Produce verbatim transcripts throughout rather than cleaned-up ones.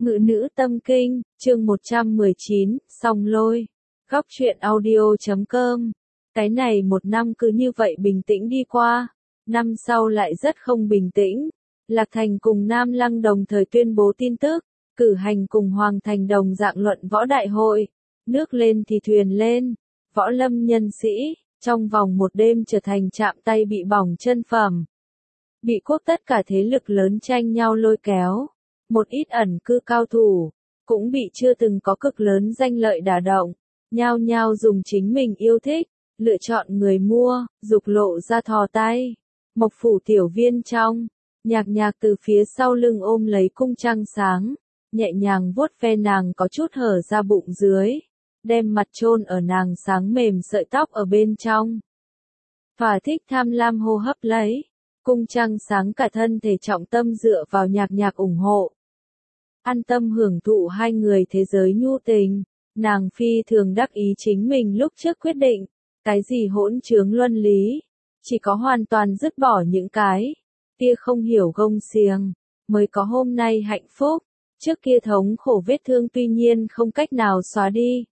Ngự nữ tâm kinh, chương một trăm mười chín, song lôi. Góc truyện audio chấm com. Cái này một năm cứ như vậy bình tĩnh đi qua. Năm sau lại rất không bình tĩnh. Lạc Thành cùng Nam Lăng đồng thời tuyên bố tin tức. Cử hành cùng Hoàng Thành đồng dạng luận võ đại hội. Nước lên thì thuyền lên. Võ lâm nhân sĩ, trong vòng một đêm trở thành chạm tay bị bỏng chân phẩm. Bị quốc tất cả thế lực lớn tranh nhau lôi kéo. Một ít ẩn cư cao thủ, cũng bị chưa từng có cực lớn danh lợi đả động, nhao nhao dùng chính mình yêu thích, lựa chọn người mua, dục lộ ra thò tay. Mộc phủ tiểu viên trong, nhạc nhạc từ phía sau lưng ôm lấy cung trăng sáng, nhẹ nhàng vuốt ve nàng có chút hở ra bụng dưới, đem mặt chôn ở nàng sáng mềm sợi tóc ở bên trong. Thỏa thích tham lam hô hấp lấy, cung trăng sáng cả thân thể trọng tâm dựa vào nhạc nhạc ủng hộ. An tâm hưởng thụ hai người thế giới nhu tình, nàng phi thường đắc ý chính mình lúc trước quyết định, cái gì hỗn chướng luân lý, chỉ có hoàn toàn dứt bỏ những cái, kia không hiểu gông xiềng, mới có hôm nay hạnh phúc, trước kia thống khổ vết thương tuy nhiên không cách nào xóa đi.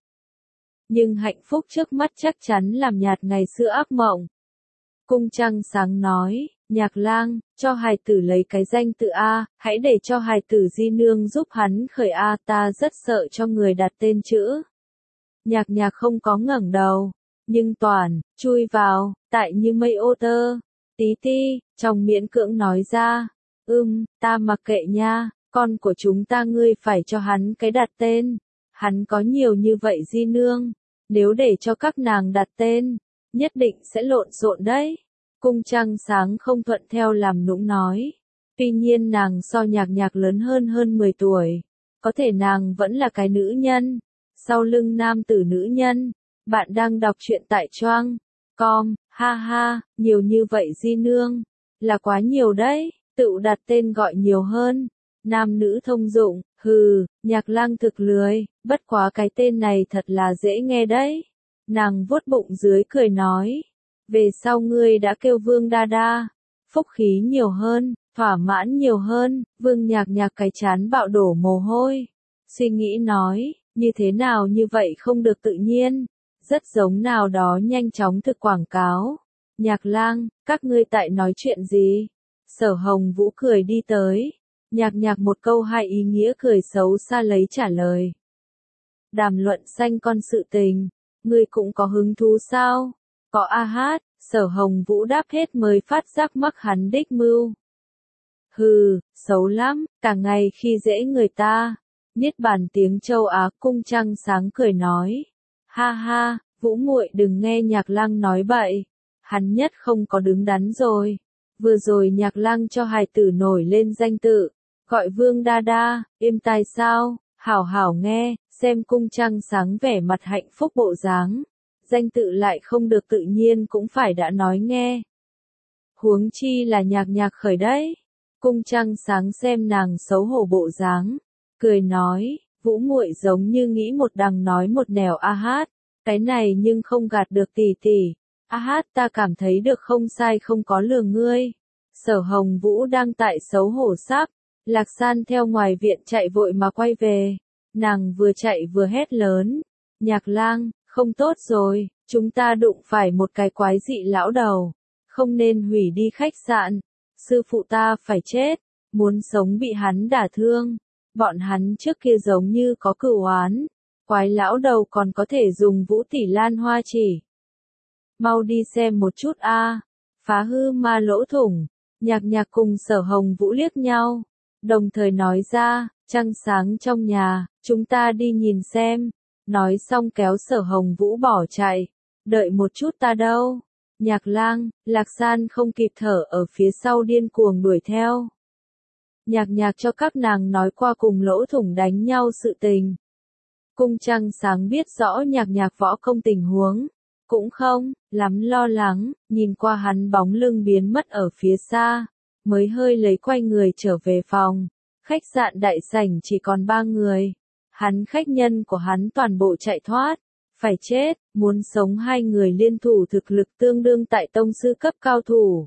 Nhưng hạnh phúc trước mắt chắc chắn làm nhạt ngày xưa ác mộng. Cung trăng sáng nói, Nhạc Lang, cho hài tử lấy cái danh tự A, hãy để cho hài tử di nương giúp hắn khởi A, ta rất sợ cho người đặt tên chữ. Nhạc nhạc không có ngẩng đầu, nhưng toàn, chui vào, tại như mây ô tơ, tí ti, trong miễn cưỡng nói ra, ưm, ta mặc kệ nha, con của chúng ta ngươi phải cho hắn cái đặt tên, hắn có nhiều như vậy di nương, nếu để cho các nàng đặt tên, nhất định sẽ lộn xộn đấy. Cung trăng sáng không thuận theo làm nũng nói. Tuy nhiên nàng so nhạc nhạc lớn hơn hơn mười tuổi. Có thể nàng vẫn là cái nữ nhân. Sau lưng nam tử nữ nhân. Bạn đang đọc truyện tại choang. Com, ha ha, nhiều như vậy di nương. Là quá nhiều đấy, tự đặt tên gọi nhiều hơn. Nam nữ thông dụng, hừ, Nhạc Lang thực lười, bất quá cái tên này thật là dễ nghe đấy. Nàng vuốt bụng dưới cười nói. Về sau ngươi đã kêu Vương Đa Đa, phúc khí nhiều hơn, thỏa mãn nhiều hơn, Vương Nhạc Nhạc cái chán bạo đổ mồ hôi. Suy nghĩ nói, như thế nào như vậy không được tự nhiên, rất giống nào đó nhanh chóng thực quảng cáo. Nhạc Lang, các ngươi tại nói chuyện gì? Sở Hồng Vũ cười đi tới, Nhạc Nhạc một câu hai ý nghĩa cười xấu xa lấy trả lời. Đàm luận sanh con sự tình, ngươi cũng có hứng thú sao? Có a hát, Sở Hồng Vũ đáp hết mới phát giác mắc hắn đích mưu. Hừ, xấu lắm, cả ngày khi dễ người ta. Niết bàn tiếng châu Á cung trăng sáng cười nói. Ha ha, Vũ muội đừng nghe Nhạc Lang nói bậy. Hắn nhất không có đứng đắn rồi. Vừa rồi Nhạc Lang cho hài tử nổi lên danh tự. Gọi Vương Đa Đa, êm tai sao, hảo hảo nghe, xem cung trăng sáng vẻ mặt hạnh phúc bộ dáng. Danh tự lại không được tự nhiên cũng phải đã nói nghe. Huống chi là nhạc nhạc khởi đấy. Cung trăng sáng xem nàng xấu hổ bộ dáng, cười nói, Vũ muội giống như nghĩ một đằng nói một nẻo a hát, cái này nhưng không gạt được tỷ tỷ. A hát ta cảm thấy được không sai không có lừa ngươi. Sở Hồng Vũ đang tại xấu hổ sắp, Lạc San theo ngoài viện chạy vội mà quay về. Nàng vừa chạy vừa hét lớn, Nhạc Lang, không tốt rồi, chúng ta đụng phải một cái quái dị lão đầu, không nên hủy đi khách sạn, sư phụ ta phải chết, muốn sống bị hắn đả thương, bọn hắn trước kia giống như có cửu oán, quái lão đầu còn có thể dùng vũ tỷ lan hoa chỉ. Mau đi xem một chút a, phá hư ma lỗ thủng, Nhạc Nhạc cùng Sở Hồng Vũ liếc nhau, đồng thời nói ra, trăng sáng trong nhà, chúng ta đi nhìn xem. Nói xong kéo Sở Hồng Vũ bỏ chạy, đợi một chút ta đâu. Nhạc Lang, Lạc San không kịp thở ở phía sau điên cuồng đuổi theo. Nhạc nhạc cho các nàng nói qua cùng lỗ thủng đánh nhau sự tình. Cung trăng sáng biết rõ nhạc nhạc võ công tình huống, cũng không, lắm lo lắng, nhìn qua hắn bóng lưng biến mất ở phía xa, mới hơi lấy quay người trở về phòng. Khách sạn đại sảnh chỉ còn ba người. Hắn khách nhân của hắn toàn bộ chạy thoát, phải chết, muốn sống hai người liên thủ thực lực tương đương tại tông sư cấp cao thủ.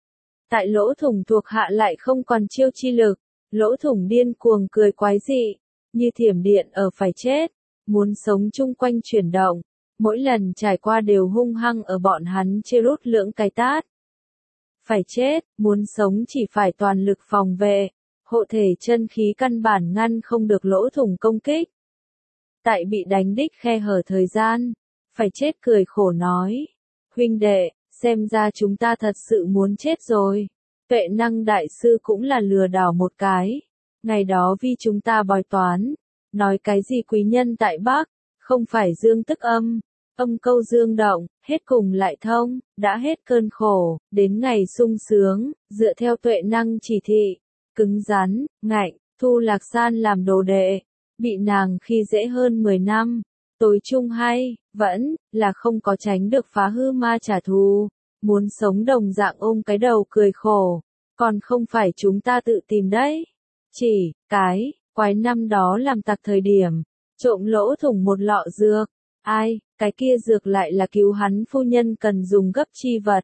Tại lỗ thủng thuộc hạ lại không còn chiêu chi lực, lỗ thủng điên cuồng cười quái dị, như thiểm điện ở phải chết, muốn sống chung quanh chuyển động, mỗi lần trải qua đều hung hăng ở bọn hắn chê rút lưỡng cái tát. Phải chết, muốn sống chỉ phải toàn lực phòng vệ, hộ thể chân khí căn bản ngăn không được lỗ thủng công kích. Tại bị đánh đích khe hở thời gian, phải chết cười khổ nói, huynh đệ, xem ra chúng ta thật sự muốn chết rồi. Tuệ năng đại sư cũng là lừa đảo một cái, ngày đó vì chúng ta bói toán, nói cái gì quý nhân tại Bắc, không phải dương tức âm, âm câu dương động, hết cùng lại thông, đã hết cơn khổ, đến ngày sung sướng, dựa theo tuệ năng chỉ thị, cứng rắn, ngạnh, thu Lạc San làm đồ đệ, bị nàng khi dễ hơn mười năm, tối chung hay, vẫn, là không có tránh được phá hư ma trả thù, muốn sống đồng dạng ôm cái đầu cười khổ, còn không phải chúng ta tự tìm đấy, chỉ, cái, quái năm đó làm tặc thời điểm, trộm lỗ thủng một lọ dược, ai, cái kia dược lại là cứu hắn phu nhân cần dùng gấp chi vật.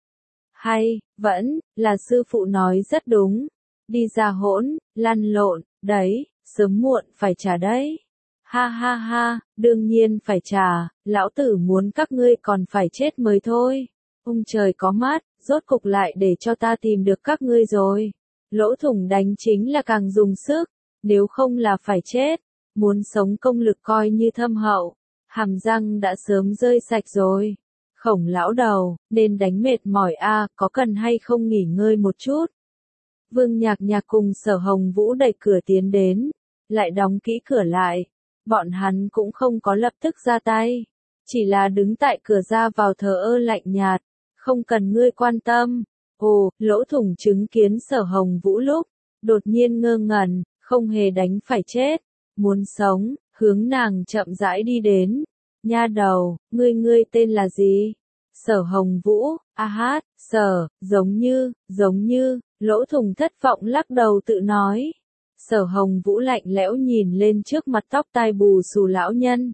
Hay, vẫn, là sư phụ nói rất đúng, đi ra hỗn, lăn lộn, đấy, sớm muộn phải trả đấy. Ha ha ha, đương nhiên phải trả, lão tử muốn các ngươi còn phải chết mới thôi. Ông trời có mắt, rốt cục lại để cho ta tìm được các ngươi rồi. Lỗ thủng đánh chính là càng dùng sức, nếu không là phải chết, muốn sống công lực coi như thâm hậu, hàm răng đã sớm rơi sạch rồi. Khổng lão đầu, nên đánh mệt mỏi a, có cần hay không nghỉ ngơi một chút. Vương Nhạc Nhạc cùng Sở Hồng Vũ đẩy cửa tiến đến, lại đóng kỹ cửa lại. Bọn hắn cũng không có lập tức ra tay, chỉ là đứng tại cửa ra vào thờ ơ lạnh nhạt, không cần ngươi quan tâm. Ồ, lỗ thủng chứng kiến Sở Hồng Vũ lúc, đột nhiên ngơ ngẩn, không hề đánh phải chết, muốn sống, hướng nàng chậm rãi đi đến. Nha đầu, ngươi ngươi tên là gì? Sở Hồng Vũ, a hát, sở, giống như, giống như, lỗ thủng thất vọng lắc đầu tự nói. Sở Hồng Vũ lạnh lẽo nhìn lên trước mặt tóc tai bù xù lão nhân.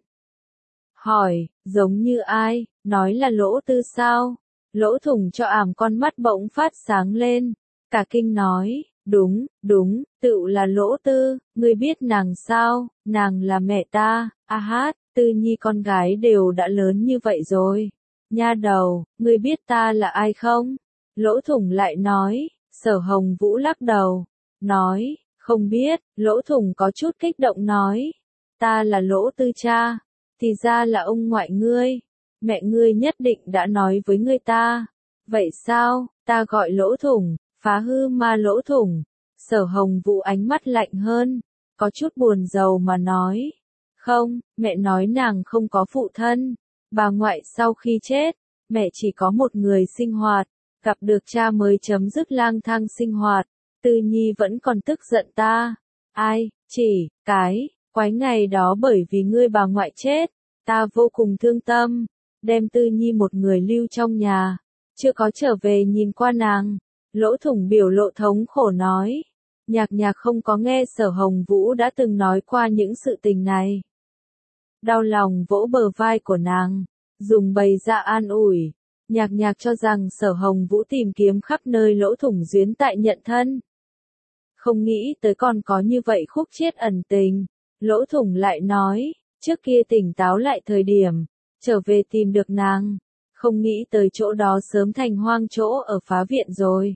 Hỏi, giống như ai, nói là lỗ tư sao? Lỗ thủng cho ảm con mắt bỗng phát sáng lên, cả kinh nói, đúng, đúng, tự là lỗ tư, ngươi biết nàng sao, nàng là mẹ ta, a hát, Tư Nhi con gái đều đã lớn như vậy rồi. Nha đầu, ngươi biết ta là ai không? Lỗ thủng lại nói, Sở Hồng Vũ lắc đầu, nói, không biết, lỗ thủng có chút kích động nói, ta là lỗ tư cha, thì ra là ông ngoại ngươi, mẹ ngươi nhất định đã nói với ngươi ta, vậy sao, ta gọi lỗ thủng, phá hư ma lỗ thủng. Sở Hồng Vũ ánh mắt lạnh hơn, có chút buồn rầu mà nói, không, mẹ nói nàng không có phụ thân, bà ngoại sau khi chết, mẹ chỉ có một người sinh hoạt, gặp được cha mới chấm dứt lang thang sinh hoạt. Tư Nhi vẫn còn tức giận ta. Ai, chỉ, cái, quái ngày đó bởi vì ngươi bà ngoại chết, ta vô cùng thương tâm, đem Tư Nhi một người lưu trong nhà, chưa có trở về nhìn qua nàng. Lỗ thủng biểu lộ thống khổ nói, Nhạc Nhạc không có nghe Sở Hồng Vũ đã từng nói qua những sự tình này. Đau lòng vỗ bờ vai của nàng, dùng bày ra an ủi. Nhạc Nhạc cho rằng Sở Hồng Vũ tìm kiếm khắp nơi lỗ thủng duyên tại nhận thân. Không nghĩ tới còn có như vậy khúc chiết ẩn tình. Lỗ thủng lại nói, trước kia tỉnh táo lại thời điểm, trở về tìm được nàng. Không nghĩ tới chỗ đó sớm thành hoang chỗ ở phá viện rồi.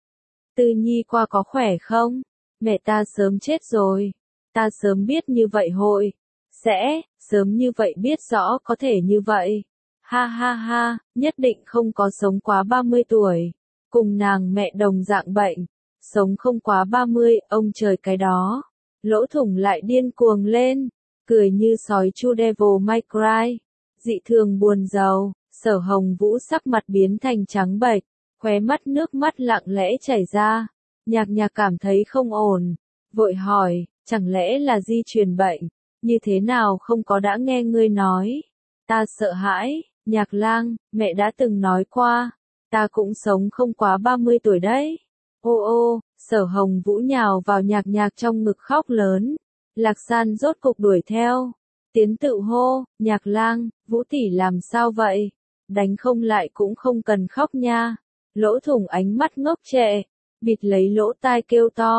Tư Nhi qua có khỏe không? Mẹ ta sớm chết rồi. Ta sớm biết như vậy hội. Sẽ, sớm như vậy biết rõ có thể như vậy. Ha ha ha, nhất định không có sống quá ba mươi tuổi. Cùng nàng mẹ đồng dạng bệnh. Sống không quá ba mươi, ông trời cái đó. Lỗ thủng lại điên cuồng lên. Cười như sói chu Devil May Cry. Dị thường buồn rầu. Sở Hồng Vũ sắc mặt biến thành trắng bệch. Khóe mắt nước mắt lặng lẽ chảy ra. Nhạc Nhạc cảm thấy không ổn. Vội hỏi, chẳng lẽ là di truyền bệnh? Như thế nào không có đã nghe ngươi nói? Ta sợ hãi. Nhạc Lang, mẹ đã từng nói qua, ta cũng sống không quá ba mươi tuổi đấy. Ô ô, Sở Hồng Vũ nhào vào Nhạc Nhạc trong ngực khóc lớn. Lạc San rốt cục đuổi theo. Tiến tự hô, Nhạc Lang, Vũ tỷ làm sao vậy? Đánh không lại cũng không cần khóc nha. Lỗ thủng ánh mắt ngốc trệ, bịt lấy lỗ tai kêu to.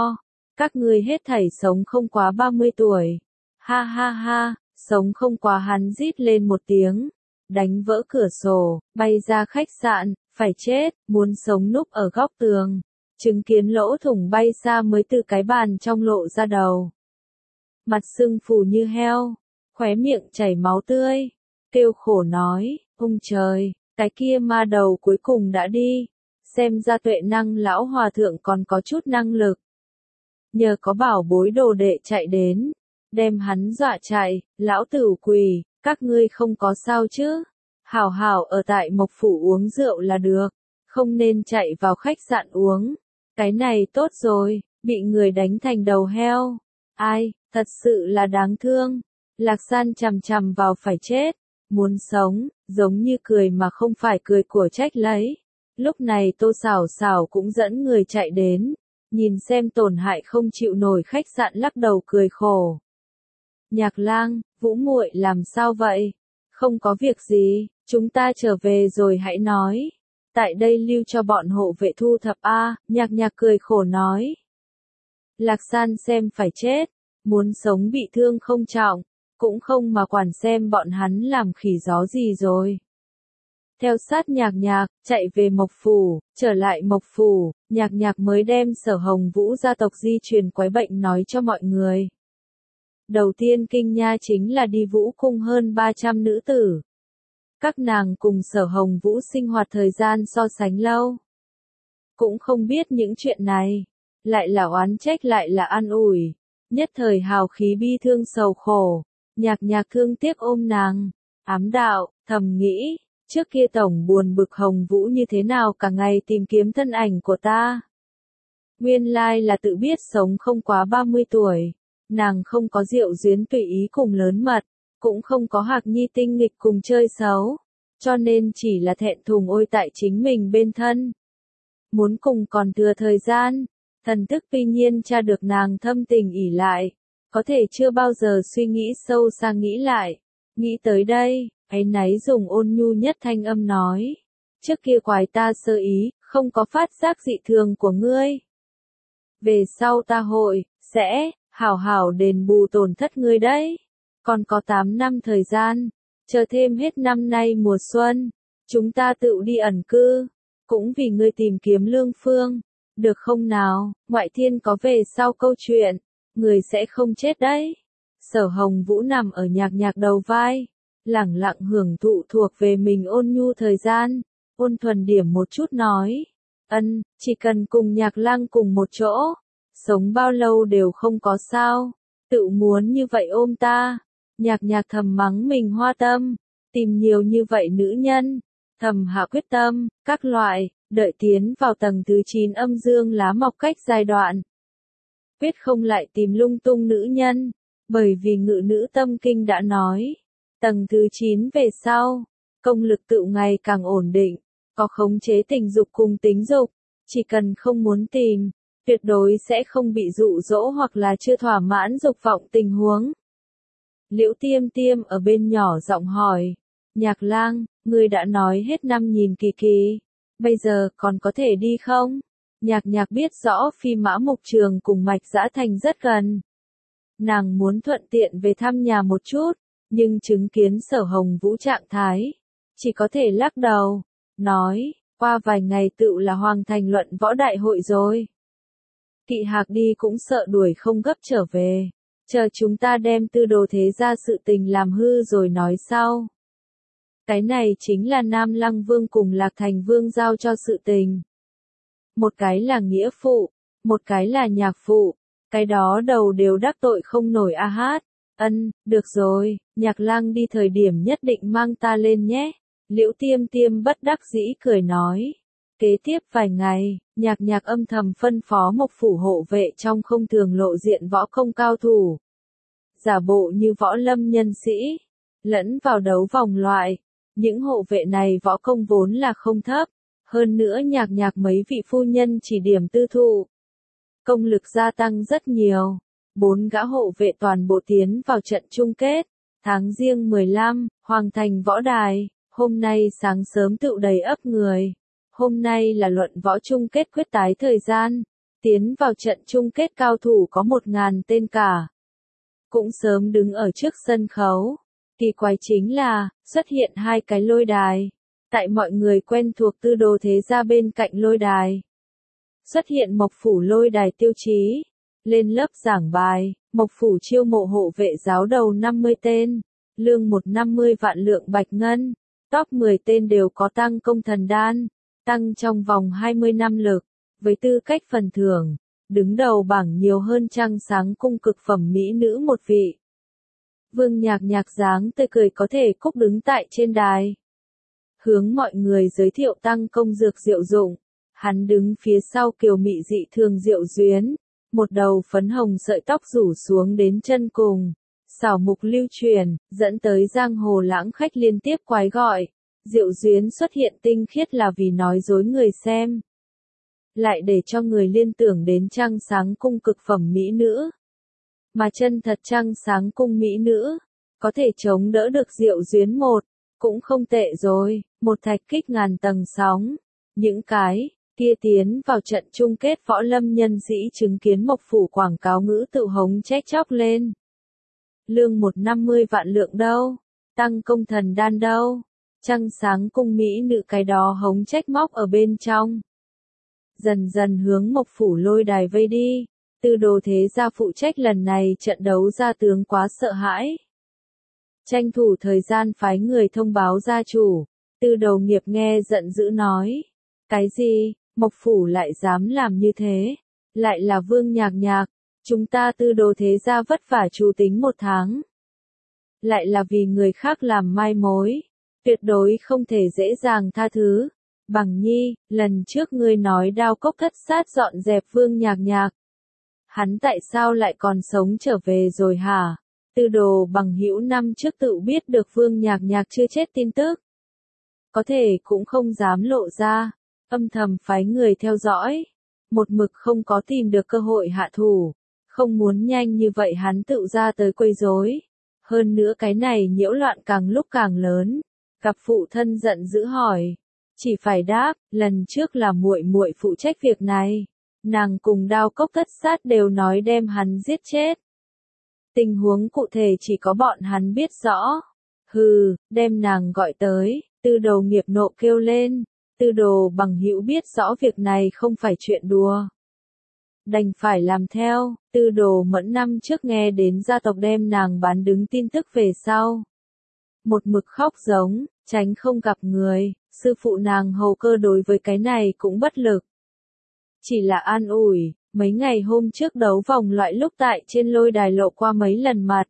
Các ngươi hết thảy sống không quá ba mươi tuổi. Ha ha ha, sống không quá hắn rít lên một tiếng, đánh vỡ cửa sổ, bay ra khách sạn, phải chết, muốn sống núp ở góc tường, chứng kiến lỗ thủng bay xa mới từ cái bàn trong lộ ra đầu. Mặt sưng phù như heo, khóe miệng chảy máu tươi, kêu khổ nói, ông trời, cái kia ma đầu cuối cùng đã đi, xem ra tuệ năng lão hòa thượng còn có chút năng lực. Nhờ có bảo bối đồ đệ chạy đến, đem hắn dọa chạy, lão tử quỳ, các ngươi không có sao chứ, hảo hảo ở tại Mộc Phủ uống rượu là được, không nên chạy vào khách sạn uống, cái này tốt rồi, bị người đánh thành đầu heo, ai, thật sự là đáng thương, Lạc San chằm chằm vào phải chết, muốn sống, giống như cười mà không phải cười của trách lấy, lúc này Tô Sảo Sảo cũng dẫn người chạy đến, nhìn xem tổn hại không chịu nổi khách sạn lắc đầu cười khổ. Nhạc Lang, Vũ muội làm sao vậy? Không có việc gì, chúng ta trở về rồi hãy nói. Tại đây lưu cho bọn hộ vệ thu thập a, Nhạc Nhạc cười khổ nói. Lạc San xem phải chết, muốn sống bị thương không trọng, cũng không mà quản xem bọn hắn làm khỉ gió gì rồi. Theo sát Nhạc Nhạc, chạy về Mộc Phủ, trở lại Mộc Phủ, Nhạc Nhạc mới đem Sở Hồng Vũ gia tộc di truyền quái bệnh nói cho mọi người. Đầu tiên kinh nha chính là đi Vũ Cung hơn ba trăm nữ tử. Các nàng cùng Sở Hồng Vũ sinh hoạt thời gian so sánh lâu. Cũng không biết những chuyện này, lại là oán trách lại là an ủi, nhất thời hào khí bi thương sầu khổ, Nhạc Nhạc thương tiếc ôm nàng, ám đạo, thầm nghĩ, trước kia tổng buồn bực Hồng Vũ như thế nào cả ngày tìm kiếm thân ảnh của ta. Nguyên lai là tự biết sống không quá ba mươi tuổi. Nàng không có Diệu Duyến tùy ý cùng lớn mật, cũng không có Hạc Nhi tinh nghịch cùng chơi xấu, cho nên chỉ là thẹn thùng ôi tại chính mình bên thân. Muốn cùng còn thừa thời gian, thần thức tuy nhiên tra được nàng thâm tình ỉ lại, có thể chưa bao giờ suy nghĩ sâu xa nghĩ lại, nghĩ tới đây, áy náy dùng ôn nhu nhất thanh âm nói, trước kia quái ta sơ ý, không có phát giác dị thường của ngươi. Về sau ta hội, sẽ, hảo hảo đền bù tổn thất ngươi đấy. Còn có tám năm thời gian, chờ thêm hết năm nay mùa xuân, chúng ta tự đi ẩn cư, cũng vì ngươi tìm kiếm lương phương, được không nào, ngoại thiên có về sau câu chuyện, người sẽ không chết đấy. Sở Hồng Vũ nằm ở Nhạc Nhạc đầu vai, lẳng lặng hưởng thụ thuộc về mình ôn nhu thời gian, ôn thuần điểm một chút nói, ân, chỉ cần cùng Nhạc Lang cùng một chỗ. Sống bao lâu đều không có sao, tự muốn như vậy ôm ta, Nhạc Nhạc thầm mắng mình hoa tâm, tìm nhiều như vậy nữ nhân, thầm hạ quyết tâm, các loại, đợi tiến vào tầng thứ chín âm dương lá mọc cách giai đoạn. Quyết không lại tìm lung tung nữ nhân, bởi vì ngự nữ tâm kinh đã nói, tầng thứ chín về sau, công lực tự ngày càng ổn định, có khống chế tình dục cùng tính dục, chỉ cần không muốn tìm. Tuyệt đối sẽ không bị dụ dỗ hoặc là chưa thỏa mãn dục vọng tình huống. Liễu Tiêm Tiêm ở bên nhỏ giọng hỏi, Nhạc Lang, ngươi đã nói hết năm nhìn kỳ kỳ, bây giờ còn có thể đi không? Nhạc Nhạc biết rõ Phi Mã Mục Trường cùng Mạch Dã Thành rất gần. Nàng muốn thuận tiện về thăm nhà một chút, nhưng chứng kiến Sở Hồng Vũ trạng thái, chỉ có thể lắc đầu, nói, qua vài ngày tự là hoàn thành luận võ đại hội rồi. Kỵ Hạc đi cũng sợ đuổi không gấp trở về, chờ chúng ta đem Tư Đồ thế gia sự tình làm hư rồi nói sau. Cái này chính là Nam Lăng Vương cùng Lạc Thành Vương giao cho sự tình. Một cái là nghĩa phụ, một cái là nhạc phụ, cái đó đầu đều đắc tội không nổi a hát. Ân, được rồi, Nhạc Lang đi thời điểm nhất định mang ta lên nhé. Liễu Tiêm Tiêm bất đắc dĩ cười nói. Kế tiếp vài ngày, Nhạc Nhạc âm thầm phân phó Mộc Phủ hộ vệ trong không thường lộ diện võ công cao thủ. Giả bộ như võ lâm nhân sĩ, lẫn vào đấu vòng loại. Những hộ vệ này võ công vốn là không thấp, hơn nữa Nhạc Nhạc mấy vị phu nhân chỉ điểm tư thụ. Công lực gia tăng rất nhiều. Bốn gã hộ vệ toàn bộ tiến vào trận chung kết. Tháng Giêng mười lăm, Hoàng Thành Võ Đài, hôm nay sáng sớm tựu đầy ấp người. Hôm nay là luận võ chung kết quyết tái thời gian. Tiến vào trận chung kết cao thủ có một ngàn tên cả. Cũng sớm đứng ở trước sân khấu. Kỳ quái chính là, xuất hiện hai cái lôi đài. Tại mọi người quen thuộc Tư Đồ Thế Gia bên cạnh lôi đài. Xuất hiện Mộc Phủ lôi đài tiêu chí. Lên lớp giảng bài, Mộc Phủ chiêu mộ hộ vệ giáo đầu năm mươi tên. Lương một năm mươi vạn lượng bạch ngân. Top mười tên đều có tăng công thần đan. Tăng trong vòng hai mươi năm lực. Với tư cách phần thưởng, đứng đầu bảng nhiều hơn Trăng Sáng cung cực phẩm mỹ nữ một vị. Vương Nhạc Nhạc dáng tươi cười có thể cúc đứng tại trên đài. Hướng mọi người giới thiệu tăng công dược diệu dụng. Hắn đứng phía sau kiều mị dị thường diệu duyến. Một đầu phấn hồng sợi tóc rủ xuống đến chân cùng. Xảo mục lưu truyền, dẫn tới giang hồ lãng khách liên tiếp quái gọi. Diệu duyến xuất hiện tinh khiết là vì nói dối người xem. Lại để cho người liên tưởng đến Trăng Sáng cung cực phẩm mỹ nữ. Mà chân thật Trăng Sáng cung mỹ nữ, có thể chống đỡ được diệu duyến một, cũng không tệ rồi, một thạch kích ngàn tầng sóng. Những cái kia tiến vào trận chung kết võ lâm nhân sĩ chứng kiến Mộc Phủ quảng cáo ngữ tự hống trách chóc lên. Lương một năm mươi vạn lượng đâu, tăng công thần đan đâu, Trăng Sáng cung mỹ nữ cái đó hống trách móc ở bên trong. Dần dần hướng Mộc Phủ lôi đài vây đi. Tư Đồ Thế Gia phụ trách lần này trận đấu gia tướng quá sợ hãi. Tranh thủ thời gian phái người thông báo gia chủ. Tư Đồ Nghiệp nghe giận dữ nói. Cái gì, Mộc Phủ lại dám làm như thế? Lại là Vương Nhạc Nhạc. Chúng ta Tư Đồ Thế Gia vất vả trù tính một tháng. Lại là vì người khác làm mai mối. Tuyệt đối không thể dễ dàng tha thứ. Bằng Nhi, lần trước ngươi nói Đao Cốc Thất Sát dọn dẹp Vương Nhạc Nhạc. Hắn tại sao lại còn sống trở về rồi hả? Tư Đồ Bằng Hữu năm trước tự biết được Vương Nhạc Nhạc chưa chết tin tức. Có thể cũng không dám lộ ra, âm thầm phái người theo dõi. Một mực không có tìm được cơ hội hạ thủ. Không muốn nhanh như vậy hắn tự ra tới quấy rối. Hơn nữa cái này nhiễu loạn càng lúc càng lớn. Gặp phụ thân giận dữ hỏi. Chỉ phải đáp, lần trước là muội muội phụ trách việc này. Nàng cùng Đao Cốc Thất Sát đều nói đem hắn giết chết. Tình huống cụ thể chỉ có bọn hắn biết rõ. Hừ, đem nàng gọi tới, Tư Đồ Nghiệp nộ kêu lên. Tư Đồ Bằng Hữu biết rõ việc này không phải chuyện đùa. Đành phải làm theo. Tư Đồ Mẫn năm trước nghe đến gia tộc đem nàng bán đứng tin tức về sau. Một mực khóc giống, tránh không gặp người. Sư phụ nàng Hầu Cơ đối với cái này cũng bất lực. Chỉ là an ủi, mấy ngày hôm trước đấu vòng loại lúc tại trên lôi đài lộ qua mấy lần mặt.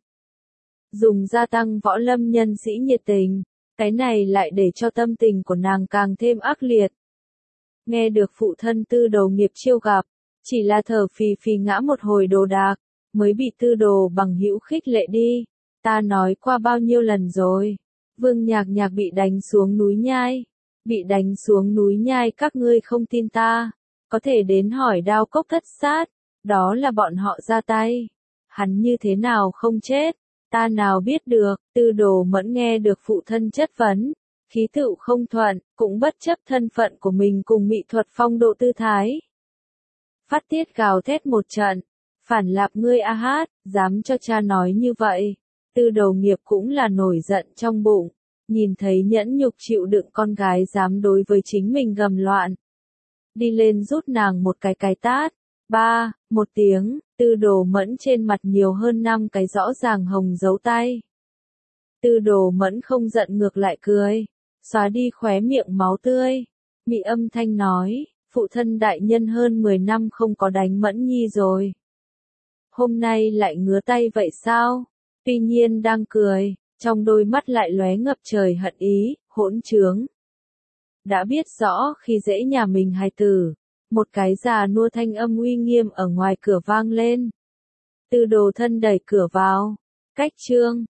Dùng gia tăng võ lâm nhân sĩ nhiệt tình, cái này lại để cho tâm tình của nàng càng thêm ác liệt. Nghe được phụ thân Tư Đồ Nghiệp chiêu gặp, chỉ là thở phì phì ngã một hồi đồ đạc, mới bị Tư Đồ Bằng Hữu khích lệ đi. Ta nói qua bao nhiêu lần rồi, Vương Nhạc Nhạc bị đánh xuống núi nhai. Bị đánh xuống núi nhai các ngươi không tin ta, có thể đến hỏi Đao Cốc Thất Sát, đó là bọn họ ra tay. Hắn như thế nào không chết, ta nào biết được. Tư Đồ Mẫn nghe được phụ thân chất vấn, khí tựu không thuận, cũng bất chấp thân phận của mình cùng mỹ thuật phong độ tư thái. Phát tiết gào thét một trận, phản lạp ngươi a hát, dám cho cha nói như vậy. Tư Đồ Nghiệp cũng là nổi giận trong bụng. Nhìn thấy nhẫn nhục chịu đựng con gái dám đối với chính mình gầm loạn. Đi lên rút nàng một cái cái tát. Ba, một tiếng, Tư Đồ Mẫn trên mặt nhiều hơn năm cái rõ ràng hồng dấu tay. Tư Đồ Mẫn không giận ngược lại cười. Xóa đi khóe miệng máu tươi. Mị âm thanh nói, phụ thân đại nhân hơn mười năm không có đánh Mẫn Nhi rồi. Hôm nay lại ngứa tay vậy sao? Tuy nhiên đang cười. Trong đôi mắt lại lóe ngập trời hận ý, hỗn trướng. Đã biết rõ khi dễ nhà mình hài tử, một cái già nua thanh âm uy nghiêm ở ngoài cửa vang lên. Tư Đồ Thân đẩy cửa vào, cách chương